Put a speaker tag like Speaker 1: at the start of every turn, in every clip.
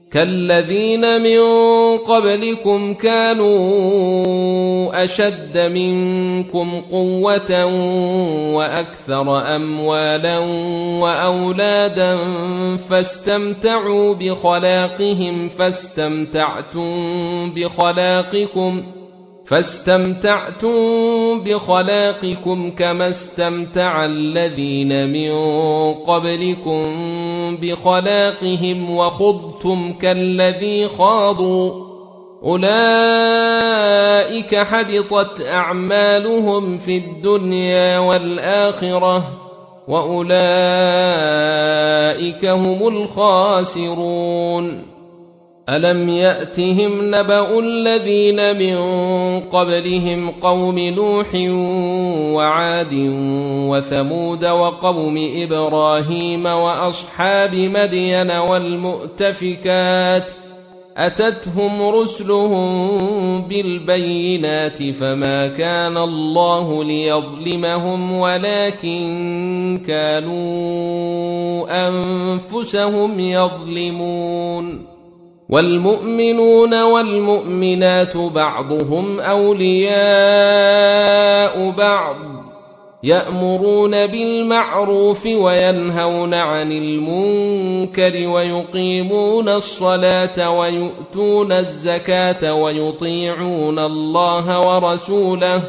Speaker 1: كالذين من قبلكم كانوا أشد منكم قوة وأكثر أموالا وأولادا فاستمتعوا فاستمتعتم بخلاقكم كما استمتع الذين من قبلكم بخلاقهم وخضتم كالذي خاضوا أولئك حبطت أعمالهم في الدنيا والآخرة وأولئك هم الخاسرون. ألم يأتهم نبأ الذين من قبلهم قوم نوح وعاد وثمود وقوم إبراهيم وأصحاب مدين والمؤتفكات أتتهم رسلهم بالبينات فما كان الله ليظلمهم ولكن كانوا أنفسهم يظلمون. والمؤمنون والمؤمنات بعضهم أولياء بعض يأمرون بالمعروف وينهون عن المنكر ويقيمون الصلاة ويؤتون الزكاة ويطيعون الله ورسوله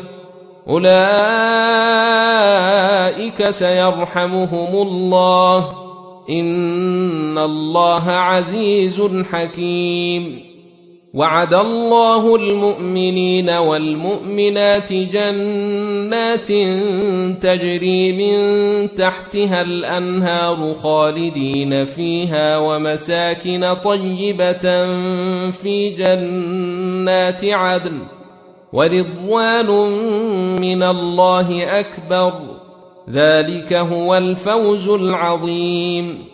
Speaker 1: أولئك سيرحمهم الله إن الله عزيز حكيم. وعد الله المؤمنين والمؤمنات جنات تجري من تحتها الأنهار خالدين فيها ومساكن طيبة في جنات عدن ورضوان من الله أكبر ذلك هو الفوز العظيم.